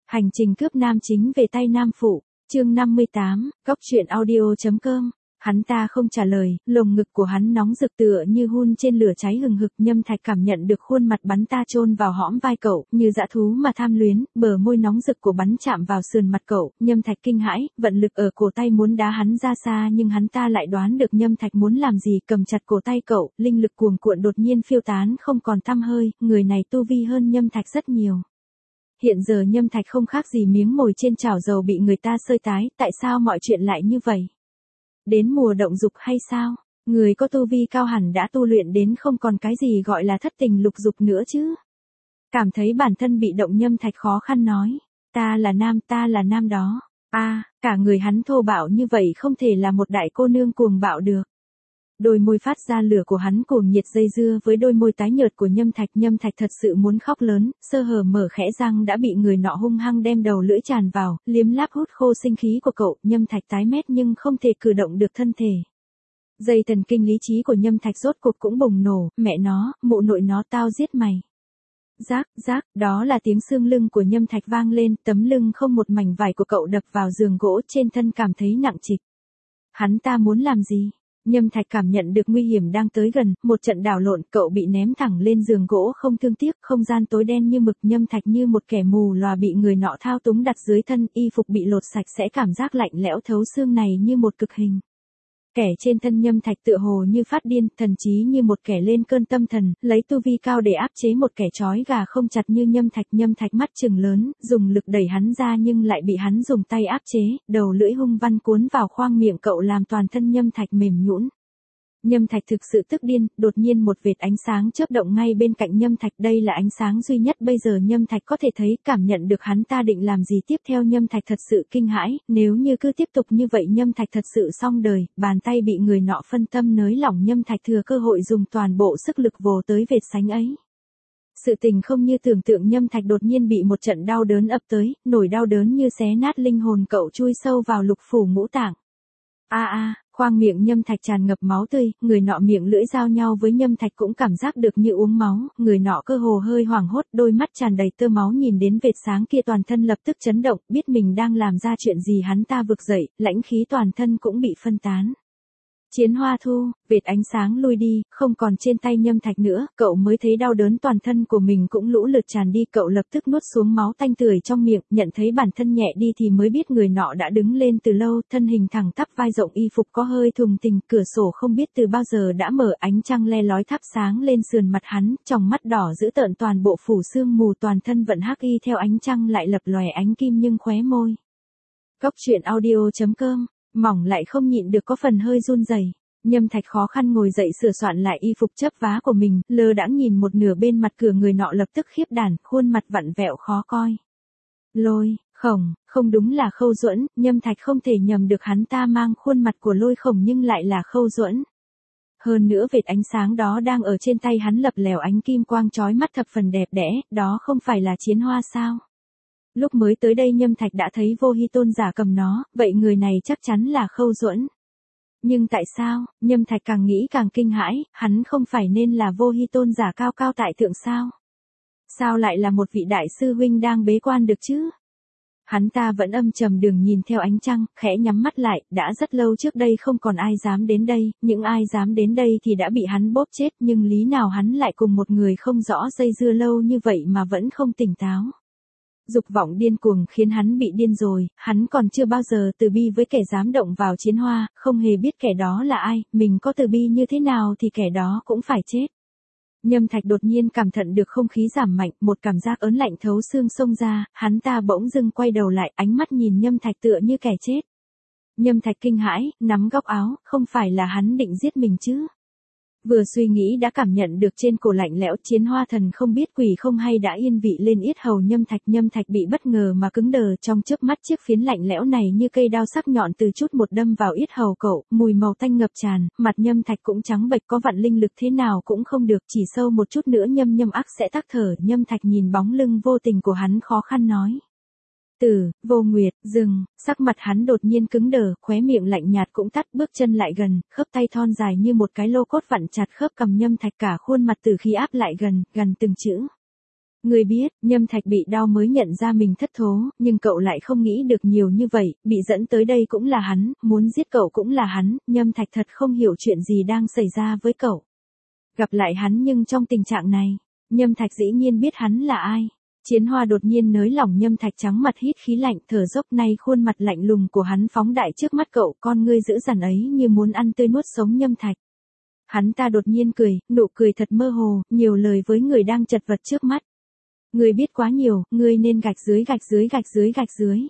Hành trình cướp nam chính về tay nam phụ, chương 58, góc truyện audio.com. Hắn ta không trả lời, lồng ngực của hắn nóng rực tựa như hun trên lửa cháy hừng hực. Nhâm Thạch cảm nhận được khuôn mặt bắn ta chôn vào hõm vai cậu, như dã thú mà tham luyến, bờ môi nóng rực của bắn chạm vào sườn mặt cậu. Nhâm Thạch kinh hãi, vận lực ở cổ tay muốn đá hắn ra xa, nhưng hắn ta lại đoán được Nhâm Thạch muốn làm gì, cầm chặt cổ tay cậu, linh lực cuồn cuộn đột nhiên phiêu tán không còn tăm hơi. Người này tu vi hơn Nhâm Thạch rất nhiều. Hiện giờ Nhâm Thạch không khác gì miếng mồi trên chảo dầu bị người ta sơi tái, tại sao mọi chuyện lại như vậy? Đến mùa động dục hay sao? Người có tu vi cao hẳn đã tu luyện đến không còn cái gì gọi là thất tình lục dục nữa chứ. Cảm thấy bản thân bị động, Nhâm Thạch khó khăn nói, ta là nam đó. Cả người hắn thô bạo như vậy không thể là một đại cô nương cuồng bạo được. Đôi môi phát ra lửa của hắn cuồng nhiệt dây dưa với đôi môi tái nhợt của Nhâm Thạch thật sự muốn khóc lớn, sơ hở mở khẽ răng đã bị người nọ hung hăng đem đầu lưỡi tràn vào, liếm láp hút khô sinh khí của cậu. Nhâm Thạch tái mét nhưng không thể cử động được thân thể. Dây thần kinh lý trí của Nhâm Thạch rốt cuộc cũng bùng nổ, mẹ nó, mụ nội nó, tao giết mày. Rác, đó là tiếng xương lưng của Nhâm Thạch vang lên, tấm lưng không một mảnh vải của cậu đập vào giường gỗ, trên thân cảm thấy nặng trịch. Hắn ta muốn làm gì? Nhâm Thạch cảm nhận được nguy hiểm đang tới gần, một trận đảo lộn, cậu bị ném thẳng lên giường gỗ không thương tiếc, không gian tối đen như mực. Nhâm Thạch như một kẻ mù lòa bị người nọ thao túng đặt dưới thân, y phục bị lột sạch sẽ, cảm giác lạnh lẽo thấu xương này như một cực hình. Kẻ trên thân Nhâm Thạch tựa hồ như phát điên, thần trí như một kẻ lên cơn tâm thần, lấy tu vi cao để áp chế một kẻ trói gà không chặt như Nhâm Thạch. Nhâm Thạch mắt trừng lớn, dùng lực đẩy hắn ra nhưng lại bị hắn dùng tay áp chế, đầu lưỡi hung văn cuốn vào khoang miệng cậu làm toàn thân Nhâm Thạch mềm nhũn. Nhâm Thạch thực sự tức điên, đột nhiên một vệt ánh sáng chớp động ngay bên cạnh Nhâm Thạch, đây là ánh sáng duy nhất bây giờ Nhâm Thạch có thể thấy, cảm nhận được hắn ta định làm gì tiếp theo. Nhâm Thạch thật sự kinh hãi, nếu như cứ tiếp tục như vậy Nhâm Thạch thật sự xong đời. Bàn tay bị người nọ phân tâm nới lỏng, Nhâm Thạch thừa cơ hội dùng toàn bộ sức lực vồ tới vệt sánh ấy. Sự tình không như tưởng tượng, Nhâm Thạch đột nhiên bị một trận đau đớn ập tới, nổi đau đớn như xé nát linh hồn cậu, chui sâu vào lục phủ ngũ tạng. Khoang miệng Nhâm Thạch tràn ngập máu tươi, người nọ miệng lưỡi giao nhau với Nhâm Thạch cũng cảm giác được như uống máu, người nọ cơ hồ hơi hoảng hốt, đôi mắt tràn đầy tơ máu nhìn đến vệt sáng kia toàn thân lập tức chấn động, biết mình đang làm ra chuyện gì, hắn ta vực dậy, lãnh khí toàn thân cũng bị phân tán. Chiến hoa thu, vệt ánh sáng lui đi, không còn trên tay Nhâm Thạch nữa, cậu mới thấy đau đớn toàn thân của mình cũng lũ lượt tràn đi, cậu lập tức nuốt xuống máu tanh tưởi trong miệng, nhận thấy bản thân nhẹ đi thì mới biết người nọ đã đứng lên từ lâu, thân hình thẳng tắp, vai rộng, y phục có hơi thùng thình, cửa sổ không biết từ bao giờ đã mở, ánh trăng le lói thắp sáng lên sườn mặt hắn, tròng mắt đỏ dữ tợn toàn bộ phủ sương mù, toàn thân vẫn hắc y theo ánh trăng lại lập lòe ánh kim nhưng khóe môi. Góc truyện audio.com. Mỏng lại không nhịn được có phần hơi run rẩy. Nhâm Thạch khó khăn ngồi dậy sửa soạn lại y phục chớp vá của mình, lơ đãng nhìn một nửa bên mặt cửa, người nọ lập tức khiếp đảm, khuôn mặt vặn vẹo khó coi. Lôi Khổng, không đúng là Khâu Duẫn, Nhâm Thạch không thể nhầm được, hắn ta mang khuôn mặt của Lôi Khổng nhưng lại là Khâu Duẫn. Hơn nữa vệt ánh sáng đó đang ở trên tay hắn lập lèo ánh kim quang chói mắt thập phần đẹp đẽ, đó không phải là Chiến Hoa sao? Lúc mới tới đây Nhâm Thạch đã thấy Vô Hi Tôn giả cầm nó, vậy người này chắc chắn là Khâu Duẫn. Nhưng tại sao? Nhâm Thạch càng nghĩ càng kinh hãi, hắn không phải nên là Vô Hi Tôn giả cao cao tại thượng sao? Sao lại là một vị đại sư huynh đang bế quan được chứ? Hắn ta vẫn âm trầm đường nhìn theo ánh trăng, khẽ nhắm mắt lại, đã rất lâu trước đây không còn ai dám đến đây, những ai dám đến đây thì đã bị hắn bóp chết, nhưng lý nào hắn lại cùng một người không rõ dây dưa lâu như vậy mà vẫn không tỉnh táo. Dục vọng điên cuồng khiến hắn bị điên rồi, hắn còn chưa bao giờ từ bi với kẻ dám động vào Chiến Hoa, không hề biết kẻ đó là ai, mình có từ bi như thế nào thì kẻ đó cũng phải chết. Nhâm Thạch đột nhiên cảm nhận được không khí giảm mạnh, một cảm giác ớn lạnh thấu xương xông ra, hắn ta bỗng dưng quay đầu lại, ánh mắt nhìn Nhâm Thạch tựa như kẻ chết. Nhâm Thạch kinh hãi, nắm góc áo, không phải là hắn định giết mình chứ? Vừa suy nghĩ đã cảm nhận được trên cổ lạnh lẽo, Chiến Hoa thần không biết quỷ không hay đã yên vị lên yết hầu Nhâm Thạch bị bất ngờ mà cứng đờ, trong chớp mắt chiếc phiến lạnh lẽo này như cây đao sắc nhọn từ chút một đâm vào yết hầu cậu, mùi màu tanh ngập tràn, mặt Nhâm Thạch cũng trắng bệch, có vặn linh lực thế nào cũng không được, chỉ sâu một chút nữa Nhâm ác sẽ tắc thở. Nhâm Thạch nhìn bóng lưng vô tình của hắn khó khăn nói. Vô Nguyệt, dừng, sắc mặt hắn đột nhiên cứng đờ, khóe miệng lạnh nhạt cũng tắt, bước chân lại gần, khớp tay thon dài như một cái lô cốt vặn chặt khớp cằm Nhâm Thạch, cả khuôn mặt từ khí áp lại gần từng chữ. Người biết, Nhâm Thạch bị đau mới nhận ra mình thất thố, nhưng cậu lại không nghĩ được nhiều như vậy, bị dẫn tới đây cũng là hắn, muốn giết cậu cũng là hắn, Nhâm Thạch thật không hiểu chuyện gì đang xảy ra với cậu. Gặp lại hắn nhưng trong tình trạng này, Nhâm Thạch dĩ nhiên biết hắn là ai. Chiến Hoa đột nhiên nới lỏng Nhâm Thạch trắng mặt hít khí lạnh, thở dốc, nay khuôn mặt lạnh lùng của hắn phóng đại trước mắt cậu, con ngươi dữ dằn ấy như muốn ăn tươi nuốt sống Nhâm Thạch. Hắn ta đột nhiên cười, nụ cười thật mơ hồ, nhiều lời với người đang chật vật trước mắt. Ngươi biết quá nhiều, ngươi nên gạch dưới gạch dưới gạch dưới gạch dưới.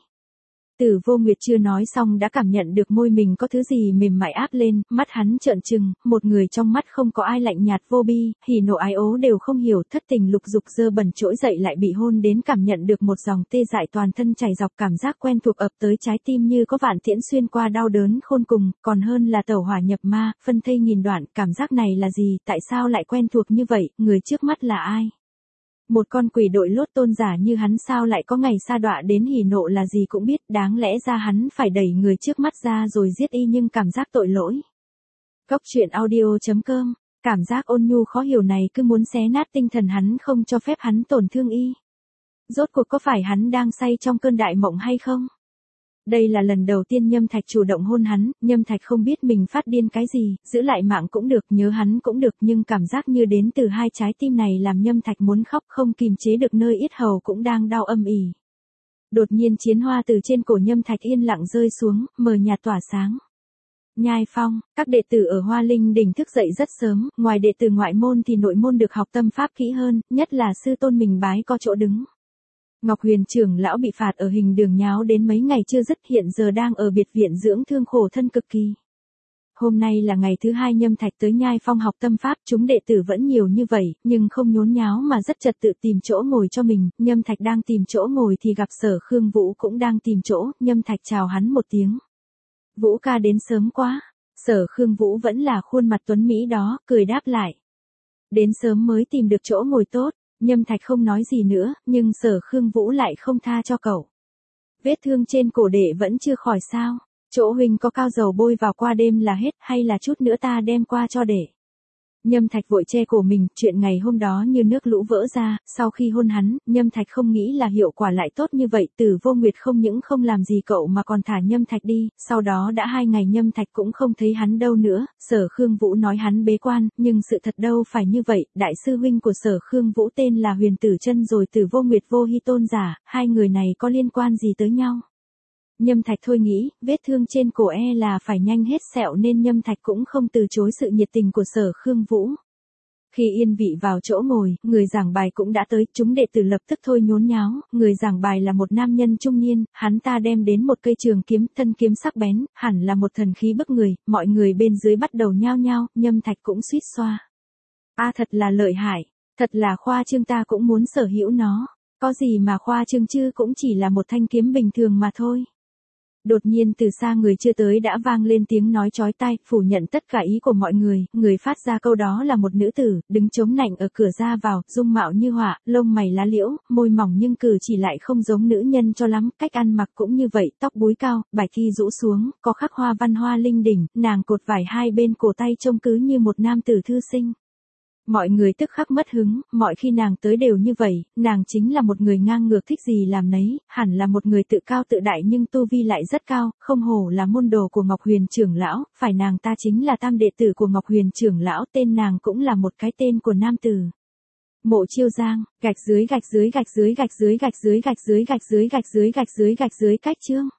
Tử Vô Nguyệt chưa nói xong đã cảm nhận được môi mình có thứ gì mềm mại áp lên, mắt hắn trợn trừng, một người trong mắt không có ai lạnh nhạt vô bi, hỉ nộ ái ố đều không hiểu, thất tình lục dục dơ bẩn trỗi dậy lại bị hôn đến cảm nhận được một dòng tê dại toàn thân chảy dọc, cảm giác quen thuộc ập tới trái tim như có vạn tiễn xuyên qua, đau đớn khôn cùng, còn hơn là tẩu hỏa nhập ma, phân thây nghìn đoạn, cảm giác này là gì, tại sao lại quen thuộc như vậy, người trước mắt là ai? Một con quỷ đội lốt tôn giả như hắn sao lại có ngày sa đọa đến hỉ nộ là gì cũng biết, đáng lẽ ra hắn phải đẩy người trước mắt ra rồi giết y, nhưng cảm giác tội lỗi. Góc truyện audio.com, cảm giác ôn nhu khó hiểu này cứ muốn xé nát tinh thần hắn, không cho phép hắn tổn thương y. Rốt cuộc có phải hắn đang say trong cơn đại mộng hay không? Đây là lần đầu tiên Nhâm Thạch chủ động hôn hắn, Nhâm Thạch không biết mình phát điên cái gì, giữ lại mạng cũng được, nhớ hắn cũng được, nhưng cảm giác như đến từ hai trái tim này làm Nhâm Thạch muốn khóc, không kìm chế được, nơi yết hầu cũng đang đau âm ỉ. Đột nhiên chiến hoa từ trên cổ Nhâm Thạch yên lặng rơi xuống, mờ nhạt tỏa sáng. Nhai Phong, các đệ tử ở Hoa Linh Đỉnh thức dậy rất sớm, ngoài đệ tử ngoại môn thì nội môn được học tâm pháp kỹ hơn, nhất là sư tôn mình bái có chỗ đứng. Ngọc Huyền trưởng lão bị phạt ở Hình Đường nháo đến mấy ngày chưa dứt, hiện giờ đang ở biệt viện dưỡng thương, khổ thân cực kỳ. Hôm nay là ngày thứ hai Nhâm Thạch tới Nhai Phong học tâm pháp, chúng đệ tử vẫn nhiều như vậy, nhưng không nhốn nháo mà rất trật tự tìm chỗ ngồi cho mình. Nhâm Thạch đang tìm chỗ ngồi thì gặp Sở Khương Vũ cũng đang tìm chỗ, Nhâm Thạch chào hắn một tiếng. Vũ ca đến sớm quá. Sở Khương Vũ vẫn là khuôn mặt tuấn mỹ đó, cười đáp lại. Đến sớm mới tìm được chỗ ngồi tốt. Nhâm Thạch không nói gì nữa, nhưng Sở Khương Vũ lại không tha cho cậu. Vết thương trên cổ đệ vẫn chưa khỏi sao? Chỗ huynh có cao dầu bôi vào qua đêm là hết, hay là chút nữa ta đem qua cho đệ? Nhâm Thạch vội che cổ mình, chuyện ngày hôm đó như nước lũ vỡ ra, sau khi hôn hắn, Nhâm Thạch không nghĩ là hiệu quả lại tốt như vậy, Tử Vô Nguyệt không những không làm gì cậu mà còn thả Nhâm Thạch đi, sau đó đã 2 ngày Nhâm Thạch cũng không thấy hắn đâu nữa, Sở Khương Vũ nói hắn bế quan, nhưng sự thật đâu phải như vậy, đại sư huynh của Sở Khương Vũ tên là Huyền Tử Chân rồi Tử Vô Nguyệt Vô Hi tôn giả, hai người này có liên quan gì tới nhau? Nhâm Thạch thôi nghĩ, vết thương trên cổ là phải nhanh hết sẹo nên Nhâm Thạch cũng không từ chối sự nhiệt tình của Sở Khương Vũ. Khi yên vị vào chỗ ngồi, người giảng bài cũng đã tới, chúng đệ tử lập tức thôi nhốn nháo, người giảng bài là một nam nhân trung niên, hắn ta đem đến một cây trường kiếm, thân kiếm sắc bén, hẳn là một thần khí bức người, mọi người bên dưới bắt đầu nhao nhao, Nhâm Thạch cũng suýt xoa. Thật là lợi hại, thật là khoa trương, ta cũng muốn sở hữu nó, có gì mà khoa trương chứ, cũng chỉ là một thanh kiếm bình thường mà thôi. Đột nhiên từ xa người chưa tới đã vang lên tiếng nói chói tai, phủ nhận tất cả ý của mọi người, người phát ra câu đó là một nữ tử, đứng chống nạnh ở cửa ra vào, dung mạo như họa, lông mày lá liễu, môi mỏng nhưng cử chỉ lại không giống nữ nhân cho lắm, cách ăn mặc cũng như vậy, tóc búi cao, bài thi rũ xuống, có khắc hoa văn Hoa Linh Đỉnh, nàng cột vải hai bên cổ tay trông cứ như một nam tử thư sinh. Mọi người tức khắc mất hứng, mọi khi nàng tới đều như vậy, nàng chính là một người ngang ngược thích gì làm nấy, hẳn là một người tự cao tự đại nhưng tu vi lại rất cao, không hổ là môn đồ của Ngọc Huyền trưởng lão, phải nàng ta chính là tam đệ tử của Ngọc Huyền trưởng lão, tên nàng cũng là một cái tên của nam tử. Mộ Chiêu Giang, gạch dưới gạch dưới gạch dưới gạch dưới gạch dưới gạch dưới gạch dưới gạch dưới gạch dưới gạch dưới cách chương.